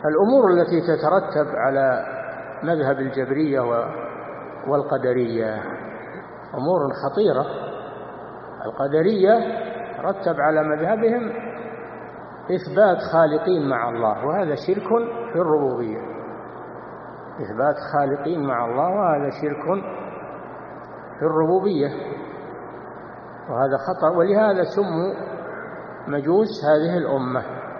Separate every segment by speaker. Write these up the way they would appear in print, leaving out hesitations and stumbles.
Speaker 1: الأمور التي تترتب على مذهب الجبرية والقدرية أمور خطيرة. القدرية رتب على مذهبهم إثبات خالقين مع الله، وهذا شرك في الربوبية. إثبات خالقين مع الله وهذا شرك في الربوبية، وهذا خطأ، ولهذا سموا مجوس هذه الأمة.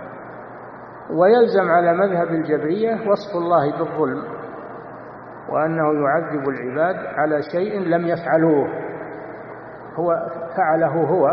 Speaker 1: ويلزم على مذهب الجبرية وصف الله بالظلم، وأنه يعذب العباد على شيء لم يفعلوه، هو فعله هو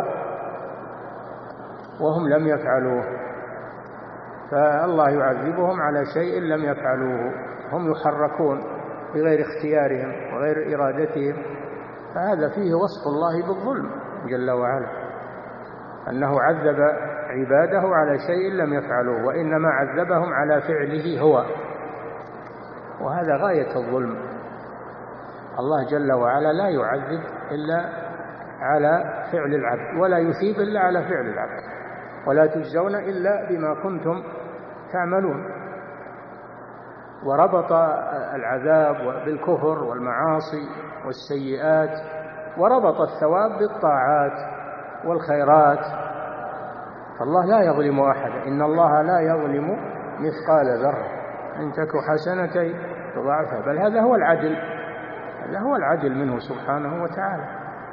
Speaker 1: وهم لم يفعلوه، فالله يعذبهم على شيء لم يفعلوه، هم يحركون بغير اختيارهم وغير إرادتهم، فهذا فيه وصف الله بالظلم جل وعلا، أنه عذب عباده على شيء لم يفعلوه، وإنما عذبهم على فعله هو، وهذا غاية الظلم. الله جل وعلا لا يعذب إلا على فعل العبد، ولا يثيب إلا على فعل العبد، ولا تجزون إلا بما كنتم تعملون. وربط العذاب بالكفر والمعاصي والسيئات، وربط الثواب بالطاعات والخيرات، فالله لا يظلم أحدا، إن الله لا يظلم مثقال ذرة إن تك حسنة تضاعفها، بل هذا هو العدل، هذا هو العدل منه سبحانه وتعالى.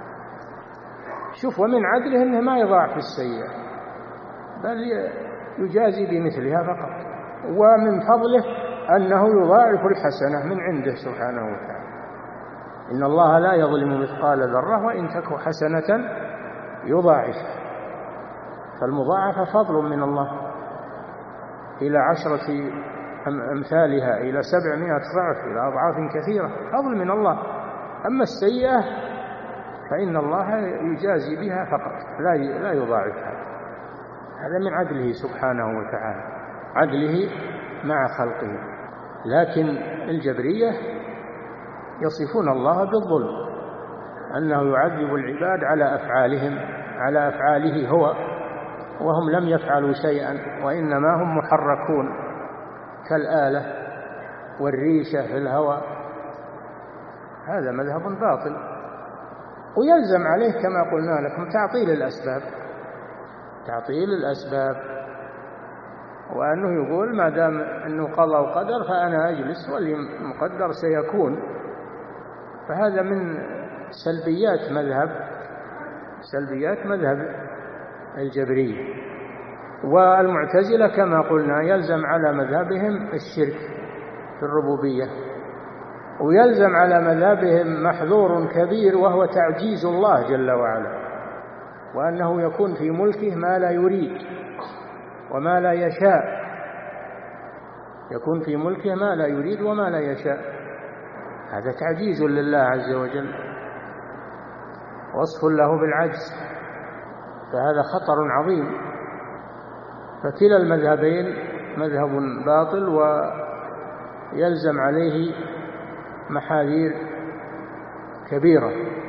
Speaker 1: شوف، ومن عدله أنه ما يضاعف السيئة بل يجازي بمثلها فقط، ومن فضله أنه يضاعف الحسنة من عنده سبحانه وتعالى. إن الله لا يظلم مثقال ذرة وإن تك حسنة يضاعفها، فالمضاعفة فضل من الله إلى 10 أمثالها إلى 700 ضعف إلى أضعاف كثيرة، فضل من الله. أما السيئة فإن الله يجازي بها فقط لا يضاعفها، هذا من عدله سبحانه وتعالى، عدله مع خلقه. لكن الجبرية يصفون الله بالظلم، أنه يعذب العباد على أفعالهم، على أفعاله هو، وهم لم يفعلوا شيئا، وإنما هم محركون كالآلة والريشة في الهواء. هذا مذهب باطل، ويلزم عليه كما قلنا لكم تعطيل الأسباب، تعطيل الأسباب، وأنه يقول ما دام أنه قضى وقدر فأنا أجلس والمقدر سيكون، فهذا من سلبيات مذهب الجبرية. والمعتزلة كما قلنا يلزم على مذهبهم الشرك في الربوبية، ويلزم على مذهبهم محذور كبير وهو تعجيز الله جل وعلا، وأنه يكون في ملكه ما لا يريد وما لا يشاء، يكون في ملكه ما لا يريد وما لا يشاء، هذا تعجيز لله عز وجل، وصف له بالعجز، فهذا خطر عظيم. فكلا المذهبين مذهب باطل ويلزم عليه محاذير كبيرة.